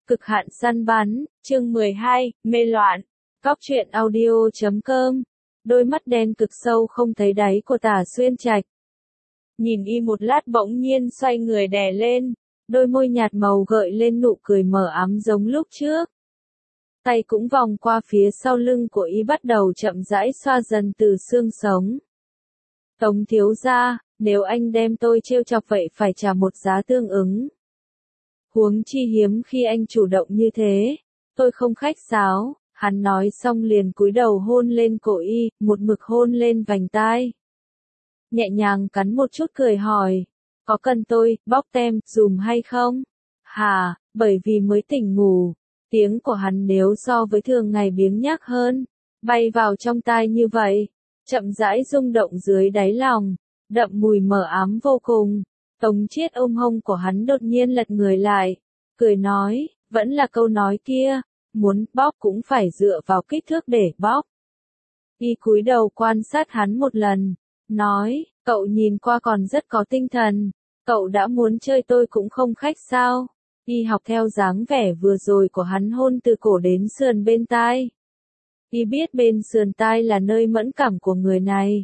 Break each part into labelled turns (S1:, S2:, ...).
S1: Cực hạn săn bắn, chương 12, mê loạn. Cóc truyện audio.com. Đôi mắt đen cực sâu không thấy đáy của Tả Xuyên Trạch. Nhìn y một lát bỗng nhiên xoay người đè lên, đôi môi nhạt màu gợi lên nụ cười mờ ám giống lúc trước. Tay cũng vòng qua phía sau lưng của y bắt đầu chậm rãi xoa dần từ xương sống. Tống thiếu gia, nếu anh đem tôi trêu chọc vậy phải trả một giá tương ứng. Huống chi hiếm khi anh chủ động như thế, tôi không khách sáo, hắn nói xong liền cúi đầu hôn lên cổ y, một mực hôn lên vành tai. Nhẹ nhàng cắn một chút cười hỏi, có cần tôi bóc tem dùm hay không? Hà, bởi vì mới tỉnh ngủ, tiếng của hắn nếu so với thường ngày biếng nhác hơn, bay vào trong tai như vậy, chậm rãi rung động dưới đáy lòng, đậm mùi mờ ám vô cùng. Tống Chiết ôm hông của hắn đột nhiên lật người lại, cười nói, vẫn là câu nói kia, muốn bóc cũng phải dựa vào kích thước để bóc. Y cúi đầu quan sát hắn một lần, nói, cậu nhìn qua còn rất có tinh thần, cậu đã muốn chơi tôi cũng không khách sao. Y học theo dáng vẻ vừa rồi của hắn hôn từ cổ đến sườn bên tai. Y biết bên sườn tai là nơi mẫn cảm của người này.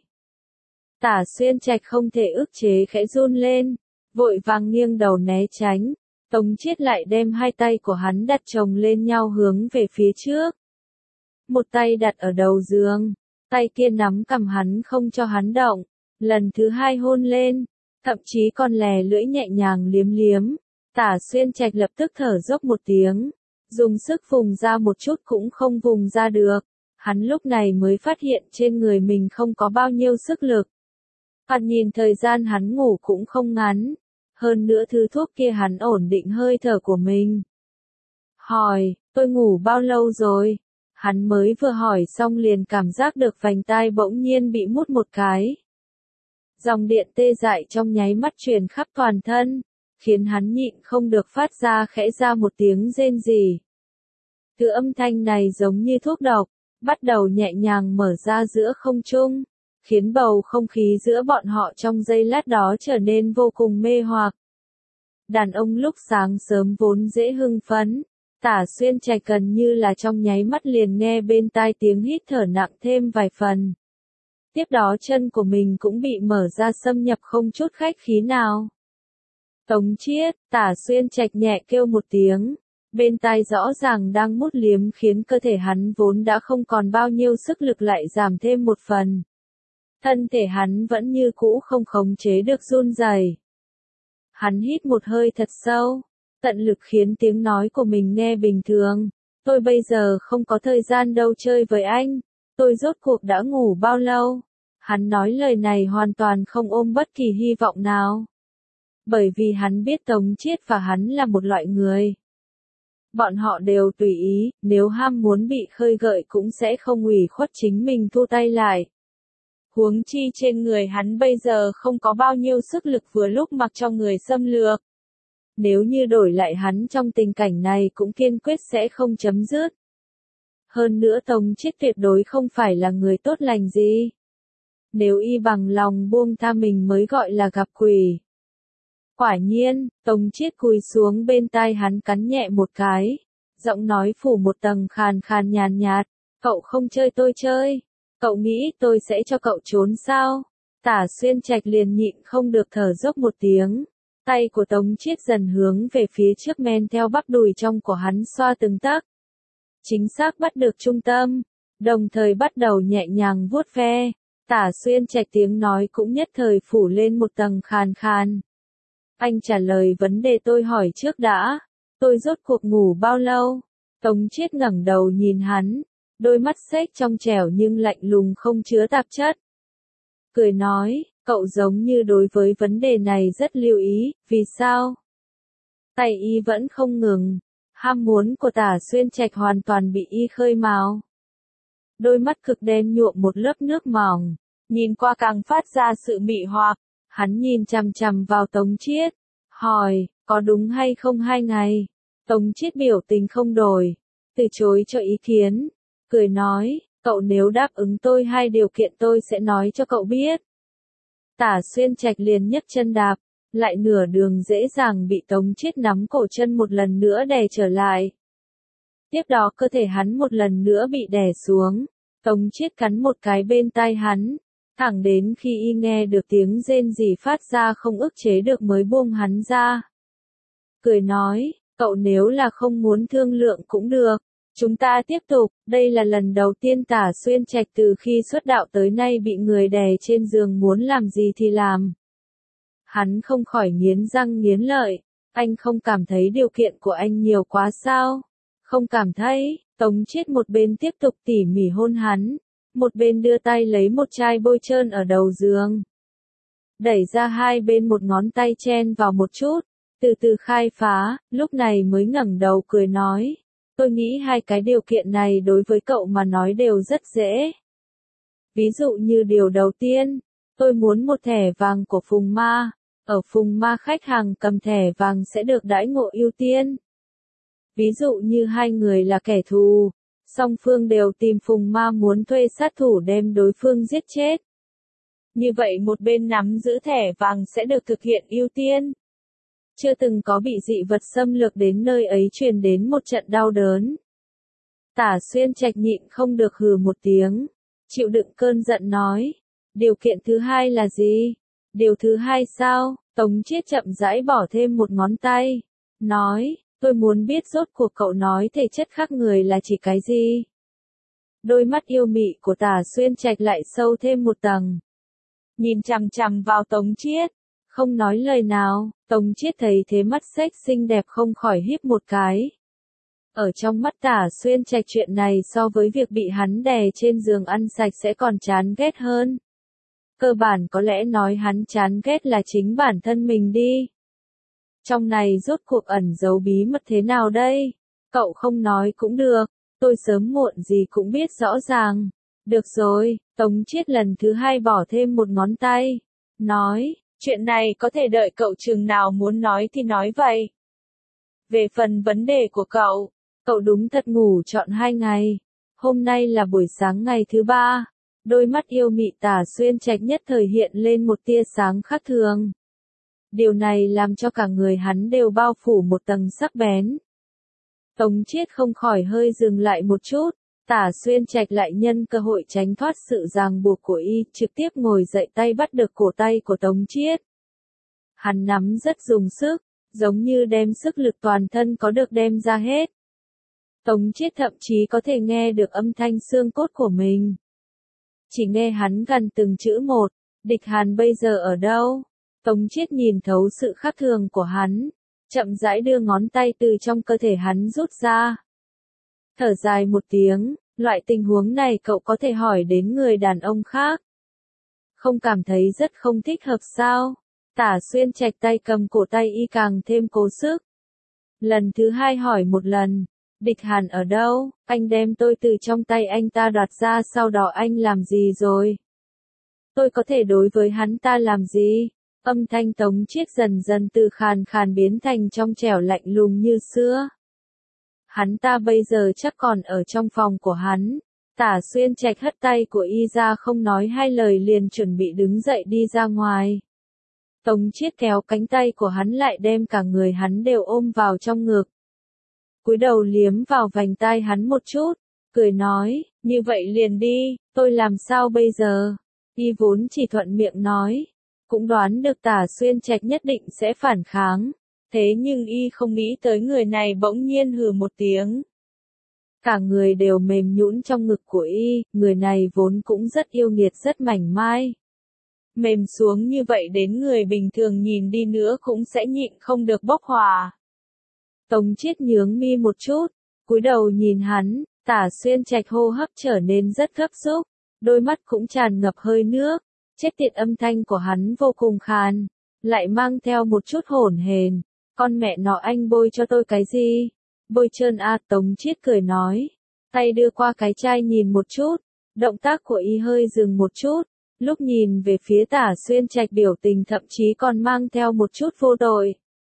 S1: Tả Xuyên Trạch không thể ức chế khẽ run lên, vội vàng nghiêng đầu né tránh. Tống Chiết lại đem hai tay của hắn đặt chồng lên nhau hướng về phía trước. Một tay đặt ở đầu giường, tay kia nắm cằm hắn không cho hắn động, lần thứ hai hôn lên, thậm chí còn lè lưỡi nhẹ nhàng liếm liếm. Tả Xuyên Trạch lập tức thở dốc một tiếng, dùng sức vùng ra một chút cũng không vùng ra được. Hắn lúc này mới phát hiện trên người mình không có bao nhiêu sức lực. Hắn nhìn thời gian hắn ngủ cũng không ngắn. Hơn nữa thứ thuốc kia hắn ổn định hơi thở của mình. Hỏi, tôi ngủ bao lâu rồi? Hắn mới vừa hỏi xong liền cảm giác được vành tai bỗng nhiên bị mút một cái. Dòng điện tê dại trong nháy mắt truyền khắp toàn thân, khiến hắn nhịn không được phát ra khẽ ra một tiếng rên rỉ. Thứ âm thanh này giống như thuốc độc, bắt đầu nhẹ nhàng mở ra giữa không trung, khiến bầu không khí giữa bọn họ trong giây lát đó trở nên vô cùng mê hoặc. Đàn ông lúc sáng sớm vốn dễ hưng phấn, Tả Xuyên Trạch gần như là trong nháy mắt liền nghe bên tai tiếng hít thở nặng thêm vài phần. Tiếp đó chân của mình cũng bị mở ra xâm nhập không chút khách khí nào. Tống Chiết, Tả Xuyên Trạch nhẹ kêu một tiếng, bên tai rõ ràng đang mút liếm khiến cơ thể hắn vốn đã không còn bao nhiêu sức lực lại giảm thêm một phần. Thân thể hắn vẫn như cũ không khống chế được run rẩy. Hắn hít một hơi thật sâu, tận lực khiến tiếng nói của mình nghe bình thường. Tôi bây giờ không có thời gian đâu chơi với anh, tôi rốt cuộc đã ngủ bao lâu? Hắn nói lời này hoàn toàn không ôm bất kỳ hy vọng nào. Bởi vì hắn biết Tống Chiết và hắn là một loại người. Bọn họ đều tùy ý, nếu ham muốn bị khơi gợi cũng sẽ không ủy khuất chính mình thu tay lại. Huống chi trên người hắn bây giờ không có bao nhiêu sức lực vừa lúc mặc cho người xâm lược. Nếu như đổi lại hắn trong tình cảnh này cũng kiên quyết sẽ không chấm dứt. Hơn nữa Tống Chiết tuyệt đối không phải là người tốt lành gì. Nếu y bằng lòng buông tha mình mới gọi là gặp quỷ. Quả nhiên, Tống Chiết cúi xuống bên tai hắn cắn nhẹ một cái, giọng nói phủ một tầng khàn khàn nhàn nhạt, cậu không chơi tôi chơi. Cậu nghĩ tôi sẽ cho cậu trốn sao? Tả Xuyên Trạch liền nhịn không được thở dốc một tiếng. Tay của Tống Chiết dần hướng về phía trước men theo bắp đùi trong của hắn xoa từng tấc. Chính xác bắt được trung tâm, đồng thời bắt đầu nhẹ nhàng vuốt ve. Tả Xuyên Trạch tiếng nói cũng nhất thời phủ lên một tầng khàn khàn. Anh trả lời vấn đề tôi hỏi trước đã. Tôi rốt cuộc ngủ bao lâu? Tống Chiết ngẩng đầu nhìn hắn. Đôi mắt xếch trong trẻo nhưng lạnh lùng không chứa tạp chất. Cười nói, cậu giống như đối với vấn đề này rất lưu ý, vì sao? Tay y vẫn không ngừng, ham muốn của Tả Xuyên Trạch hoàn toàn bị y khơi mào. Đôi mắt cực đen nhuộm một lớp nước mỏng, nhìn qua càng phát ra sự mị hoặc, hắn nhìn chằm chằm vào Tống Chiết, hỏi, có đúng hay không 2 ngày? Tống Chiết biểu tình không đổi, từ chối cho ý kiến. Cười nói, cậu nếu đáp ứng tôi 2 điều kiện tôi sẽ nói cho cậu biết. Tả Xuyên Trạch liền nhấc chân đạp, lại nửa đường dễ dàng bị Tống Chiết nắm cổ chân một lần nữa đè trở lại. Tiếp đó cơ thể hắn một lần nữa bị đè xuống, Tống Chiết cắn một cái bên tai hắn, thẳng đến khi y nghe được tiếng rên rỉ phát ra không ức chế được mới buông hắn ra. Cười nói, cậu nếu là không muốn thương lượng cũng được, chúng ta tiếp tục, đây là lần đầu tiên Tả Xuyên Trạch từ khi xuất đạo tới nay bị người đè trên giường muốn làm gì thì làm. Hắn không khỏi nghiến răng nghiến lợi, anh không cảm thấy điều kiện của anh nhiều quá sao? Không cảm thấy, Tống Chiết một bên tiếp tục tỉ mỉ hôn hắn, một bên đưa tay lấy một chai bôi trơn ở đầu giường. Đẩy ra hai bên một ngón tay chen vào một chút, từ từ khai phá, lúc này mới ngẩng đầu cười nói. Tôi nghĩ hai cái điều kiện này đối với cậu mà nói đều rất dễ. Ví dụ như điều đầu tiên, tôi muốn một thẻ vàng của Phùng Ma. Ở Phùng Ma khách hàng cầm thẻ vàng sẽ được đãi ngộ ưu tiên. Ví dụ như hai người là kẻ thù, song phương đều tìm Phùng Ma muốn thuê sát thủ đem đối phương giết chết. Như vậy một bên nắm giữ thẻ vàng sẽ được thực hiện ưu tiên. Chưa từng có bị dị vật xâm lược đến nơi ấy truyền đến một trận đau đớn. Tả Xuyên Trạch nhịn không được hừ một tiếng, chịu đựng cơn giận nói. Điều kiện thứ hai là gì? Điều thứ hai sao? Tống Chiết chậm rãi bỏ thêm một ngón tay. Nói, tôi muốn biết rốt cuộc cậu nói thể chất khác người là chỉ cái gì? Đôi mắt yêu mị của Tả Xuyên Trạch lại sâu thêm một tầng. Nhìn chằm chằm vào Tống Chiết, không nói lời nào, Tống Chiết thấy thế mắt xếch xinh đẹp không khỏi híp một cái. Ở trong mắt Tả Xuyên Trạch chuyện này so với việc bị hắn đè trên giường ăn sạch sẽ còn chán ghét hơn. Cơ bản có lẽ nói hắn chán ghét là chính bản thân mình đi. Trong này rốt cuộc ẩn giấu bí mật thế nào đây? Cậu không nói cũng được, tôi sớm muộn gì cũng biết rõ ràng. Được rồi, Tống Chiết lần thứ hai bỏ thêm một ngón tay. Nói, chuyện này có thể đợi cậu chừng nào muốn nói thì nói vậy. Về phần vấn đề của cậu, cậu đúng thật ngủ trọn 2 ngày. Hôm nay là buổi sáng ngày thứ 3. Đôi mắt yêu mị Tả Xuyên Trạch nhất thời hiện lên một tia sáng khác thường. Điều này làm cho cả người hắn đều bao phủ một tầng sắc bén. Tống Chiết không khỏi hơi dừng lại một chút, Tả Xuyên Trạch lại nhân cơ hội tránh thoát sự ràng buộc của y, trực tiếp ngồi dậy tay bắt được cổ tay của Tống Chiết. Hắn nắm rất dùng sức, giống như đem sức lực toàn thân có được đem ra hết. Tống Chiết thậm chí có thể nghe được âm thanh xương cốt của mình. Chỉ nghe hắn gần từng chữ một, Địch Hàn bây giờ ở đâu? Tống Chiết nhìn thấu sự khác thường của hắn, chậm rãi đưa ngón tay từ trong cơ thể hắn rút ra. Thở dài một tiếng, loại tình huống này cậu có thể hỏi đến người đàn ông khác. Không cảm thấy rất không thích hợp sao? Tả Xuyên Trạch tay cầm cổ tay y càng thêm cố sức. Lần thứ hai hỏi một lần, Địch Hàn ở đâu? Anh đem tôi từ trong tay anh ta đoạt ra sau đó anh làm gì rồi? Tôi có thể đối với hắn ta làm gì? Âm thanh Tống Chiết dần dần từ khàn khàn biến thành trong trẻo lạnh lùng như xưa. Hắn ta bây giờ chắc còn ở trong phòng của hắn. Tả Xuyên Trạch hất tay của y ra không nói hai lời liền chuẩn bị đứng dậy đi ra ngoài. Tống Chiết kéo cánh tay của hắn lại đem cả người hắn đều ôm vào trong ngực. Cúi đầu liếm vào vành tai hắn một chút, cười nói, như vậy liền đi, tôi làm sao bây giờ? Y vốn chỉ thuận miệng nói, cũng đoán được Tả Xuyên Trạch nhất định sẽ phản kháng, thế nhưng y không nghĩ tới người này bỗng nhiên hừ một tiếng. Cả người đều mềm nhũn trong ngực của y, người này vốn cũng rất yêu nghiệt rất mảnh mai. Mềm xuống như vậy đến người bình thường nhìn đi nữa cũng sẽ nhịn không được bốc hỏa. Tống Chiết nhướng mi một chút, cúi đầu nhìn hắn, Tả Xuyên Trạch hô hấp trở nên rất gấp rút, đôi mắt cũng tràn ngập hơi nước, chết tiệt âm thanh của hắn vô cùng khàn, lại mang theo một chút hỗn hển. Con mẹ nó anh bôi cho tôi cái gì? Bôi trơn à? Tống Chiết cười nói, tay đưa qua cái chai nhìn một chút, động tác của y hơi dừng một chút, lúc nhìn về phía Tả Xuyên Trạch biểu tình thậm chí còn mang theo một chút vô tội.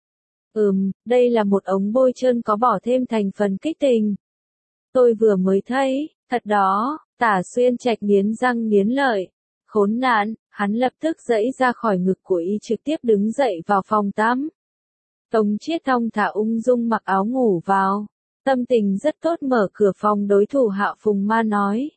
S1: Đây là một ống bôi trơn có bỏ thêm thành phần kích tình. Tôi vừa mới thấy, thật đó, Tả Xuyên Trạch nghiến răng nghiến lợi. Khốn nạn, Hắn lập tức giãy ra khỏi ngực của y trực tiếp đứng dậy vào phòng tắm. Tống Chiết thong thả ung dung mặc áo ngủ vào. Tâm tình rất tốt mở cửa phòng đối thủ Hạo Phùng Ma nói.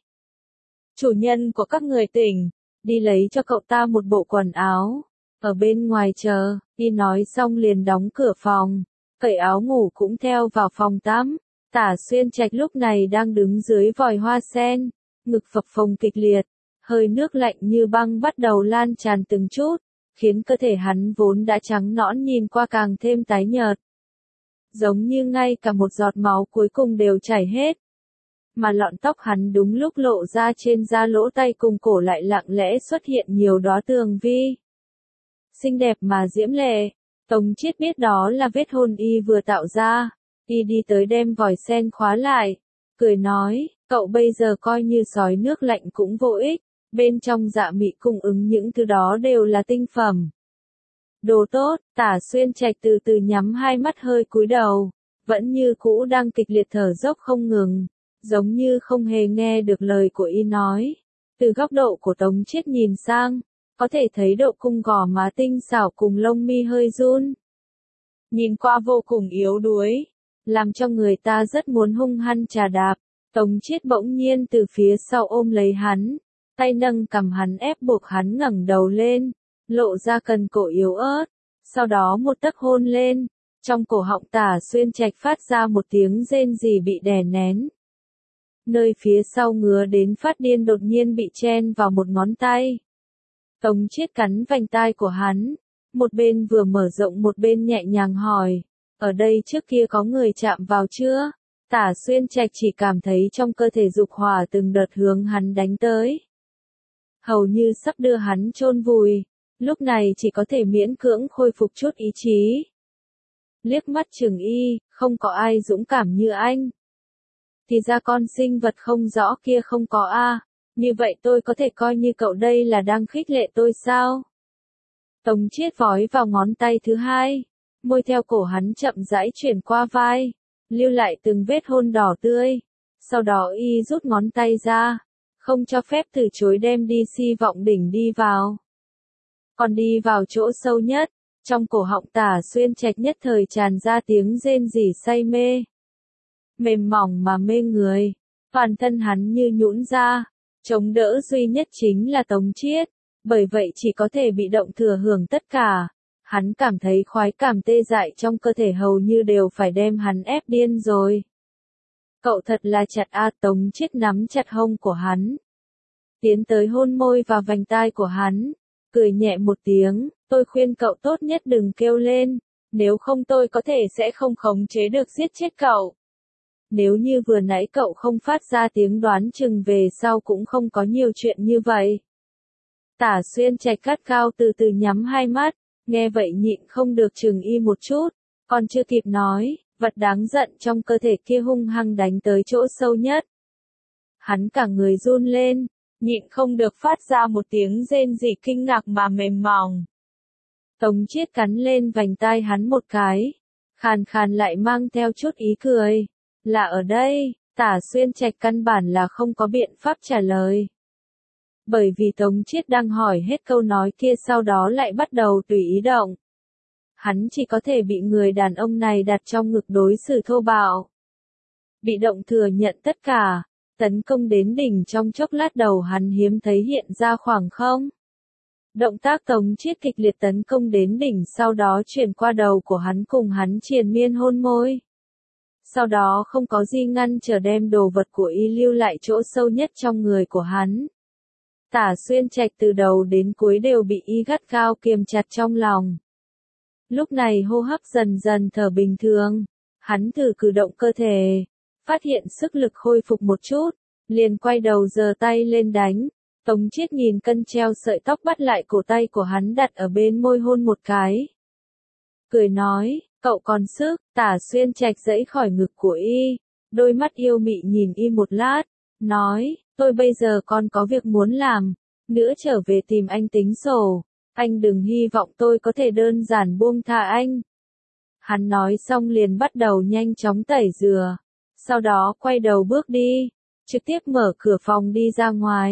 S1: Chủ nhân của các người tỉnh, đi lấy cho cậu ta một bộ quần áo. Ở bên ngoài chờ, y nói xong liền đóng cửa phòng. Cởi áo ngủ cũng theo vào phòng tắm. Tả Xuyên Trạch lúc này đang đứng dưới vòi hoa sen. Ngực phập phồng kịch liệt. Hơi nước lạnh như băng bắt đầu lan tràn từng chút. Khiến cơ thể hắn vốn đã trắng nõn nhìn qua càng thêm tái nhợt. Giống như ngay cả một giọt máu cuối cùng đều chảy hết. Mà lọn tóc hắn đúng lúc lộ ra trên da lỗ tay cùng cổ lại lặng lẽ xuất hiện nhiều đóa tường vi. Xinh đẹp mà diễm lệ, Tống Chiết biết đó là vết hôn y vừa tạo ra. Y đi tới đem vòi sen khóa lại, cười nói, cậu bây giờ coi như sói nước lạnh cũng vô ích, bên trong dạ mị cung ứng những thứ đó đều là tinh phẩm. Đồ tốt, Tả Xuyên Trạch từ từ nhắm hai mắt hơi cúi đầu, vẫn như cũ đang kịch liệt thở dốc không ngừng, giống như không hề nghe được lời của y nói. Từ góc độ của Tống Chiết nhìn sang, có thể thấy độ cung gò má tinh xảo cùng lông mi hơi run. Nhìn qua vô cùng yếu đuối, làm cho người ta rất muốn hung hăng trà đạp. Tống Chiết bỗng nhiên từ phía sau ôm lấy hắn, tay nâng cằm hắn ép buộc hắn ngẩng đầu lên, lộ ra cần cổ yếu ớt, sau đó một tấc hôn lên, trong cổ họng Tả Xuyên Trạch phát ra một tiếng rên rỉ bị đè nén. Nơi phía sau ngứa đến phát điên đột nhiên bị chen vào một ngón tay. Tống Chiết cắn vành tai của hắn, một bên vừa mở rộng một bên nhẹ nhàng hỏi, ở đây trước kia có người chạm vào chưa? Tả Xuyên Trạch chỉ cảm thấy trong cơ thể dục hỏa từng đợt hướng hắn đánh tới. Hầu như sắp đưa hắn chôn vùi, lúc này chỉ có thể miễn cưỡng khôi phục chút ý chí. Liếc mắt chừng y, không có ai dũng cảm như anh. Thì ra con sinh vật không rõ kia không có a, như vậy tôi có thể coi như cậu đây là đang khích lệ tôi sao? Tống Chiết vói vào ngón tay thứ hai, môi theo cổ hắn chậm rãi chuyển qua vai, lưu lại từng vết hôn đỏ tươi. Sau đó y rút ngón tay ra, không cho phép từ chối đem đi si vọng đỉnh đi vào. Còn đi vào chỗ sâu nhất, trong cổ họng Tả Xuyên Trạch nhất thời tràn ra tiếng rên rỉ say mê. Mềm mỏng mà mê người, toàn thân hắn như nhũn ra, chống đỡ duy nhất chính là Tống Chiết, bởi vậy chỉ có thể bị động thừa hưởng tất cả. Hắn cảm thấy khoái cảm tê dại trong cơ thể hầu như đều phải đem hắn ép điên rồi. Cậu thật là chặt a, Tống Chiết nắm chặt hông của hắn, tiến tới hôn môi vào vành tai của hắn, cười nhẹ một tiếng, tôi khuyên cậu tốt nhất đừng kêu lên, nếu không tôi có thể sẽ không khống chế được giết chết cậu. Nếu như vừa nãy cậu không phát ra tiếng đoán chừng về sau cũng không có nhiều chuyện như vậy. Tả Xuyên Trạch gắt gao từ từ nhắm hai mắt, nghe vậy nhịn không được chừng y một chút, còn chưa kịp nói, vật đáng giận trong cơ thể kia hung hăng đánh tới chỗ sâu nhất. Hắn cả người run lên, nhịn không được phát ra một tiếng rên rỉ kinh ngạc mà mềm mỏng. Tống Chiết cắn lên vành tai hắn một cái, khàn khàn lại mang theo chút ý cười. Là ở đây, Tả Xuyên Trạch căn bản là không có biện pháp trả lời. Bởi vì Tống Chiết đang hỏi hết câu nói kia sau đó lại bắt đầu tùy ý động. Hắn chỉ có thể bị người đàn ông này đặt trong ngực đối xử thô bạo. Bị động thừa nhận tất cả, tấn công đến đỉnh trong chốc lát đầu hắn hiếm thấy hiện ra khoảng không. Động tác Tống Chiết kịch liệt tấn công đến đỉnh sau đó chuyển qua đầu của hắn cùng hắn triền miên hôn môi. Sau đó không có gì ngăn trở đem đồ vật của y lưu lại chỗ sâu nhất trong người của hắn. Tả Xuyên Trạch từ đầu đến cuối đều bị y gắt gao kiềm chặt trong lòng. Lúc này hô hấp dần dần thở bình thường, hắn thử cử động cơ thể, phát hiện sức lực khôi phục một chút, liền quay đầu giơ tay lên đánh. Tống Chiết nhìn cân treo sợi tóc bắt lại cổ tay của hắn đặt ở bên môi hôn một cái. Cười nói, cậu còn sức. Tả Xuyên Trạch giãy khỏi ngực của y, đôi mắt yêu mị nhìn y một lát, nói, tôi bây giờ còn có việc muốn làm, nữa trở về tìm anh tính sổ, anh đừng hy vọng tôi có thể đơn giản buông tha anh. Hắn nói xong liền bắt đầu nhanh chóng tẩy rửa, sau đó quay đầu bước đi, trực tiếp mở cửa phòng đi ra ngoài.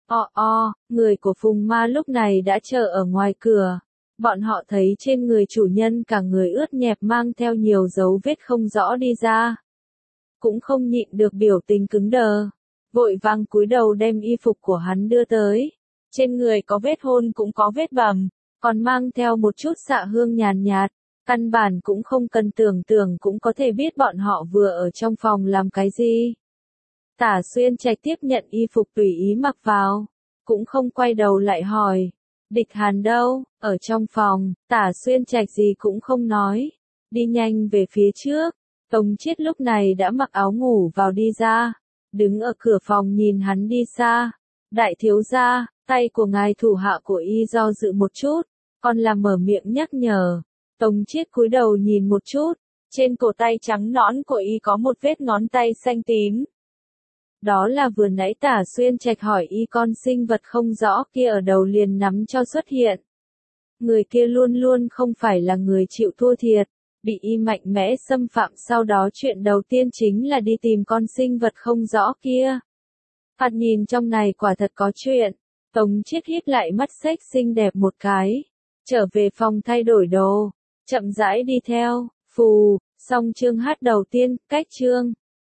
S1: Người của Phùng Ma lúc này đã chờ ở ngoài cửa. Bọn họ thấy trên người chủ nhân cả người ướt nhẹp mang theo nhiều dấu vết không rõ đi ra. Cũng không nhịn được biểu tình cứng đờ. Vội vàng cúi đầu đem y phục của hắn đưa tới. Trên người có vết hôn cũng có vết bầm, còn mang theo một chút xạ hương nhàn nhạt. Căn bản cũng không cần tưởng cũng có thể biết bọn họ vừa ở trong phòng làm cái gì. Tả Xuyên Trạch tiếp nhận y phục tùy ý mặc vào, cũng không quay đầu lại hỏi. Địch Hàn đâu? Ở trong phòng. Tả Xuyên Trạch gì cũng không nói. Đi nhanh về phía trước. Tống Chiết lúc này đã mặc áo ngủ vào đi ra. Đứng ở cửa phòng nhìn hắn đi xa. Đại thiếu gia, tay của ngài thủ hạ của y do dự một chút. Còn là mở miệng nhắc nhở. Tống Chiết cúi đầu nhìn một chút. Trên cổ tay trắng nõn của y có một vết ngón tay xanh tím. Đó là vừa nãy Tả Xuyên Trạch hỏi y con sinh vật không rõ kia ở đầu liền nắm cho xuất hiện. Người kia luôn luôn không phải là người chịu thua thiệt, bị y mạnh mẽ xâm phạm, sau đó chuyện đầu tiên chính là đi tìm con sinh vật không rõ kia. Phạt nhìn trong này quả thật có chuyện. Tống Chiết híp lại mắt xếch xinh đẹp một cái, trở về phòng thay đổi đồ, chậm rãi đi theo. Phù, xong chương hát đầu tiên, cách chương.